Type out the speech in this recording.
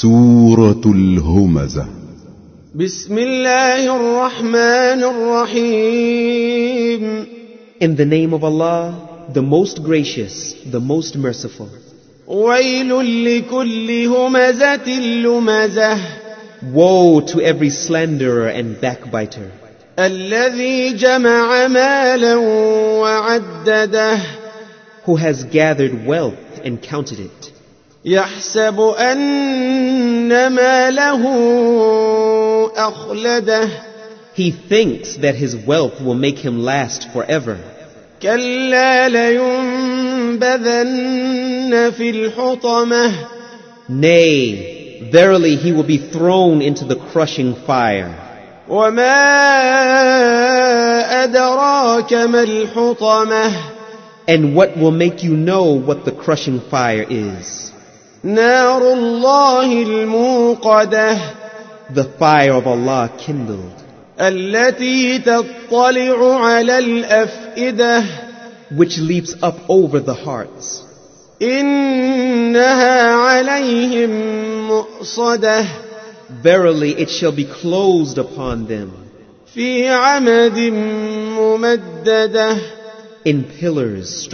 سورة الهمزة. بسم الله الرحمن الرحيم. In the name of Allah, the most gracious, the most merciful. ويل لكل همزة لمزة. Woe to every slanderer and backbiter, الذي جمع مالا وعدده. who has gathered wealth and counted it, يحسب أن ماله أخلده. he thinks that his wealth will make him last forever. كلا لينبذن في الحطمة. Nay, verily he will be thrown into the crushing fire. وما أدراك ما الحطمة. And what will make you know what the crushing fire is? نار الله الموقدة. The fire of Allah kindled, التي تطلع على الأفئدة. which leaps up over the hearts. إنها عليهم مؤصدة. Verily it shall be closed upon them في عمد ممددة. in pillars stretched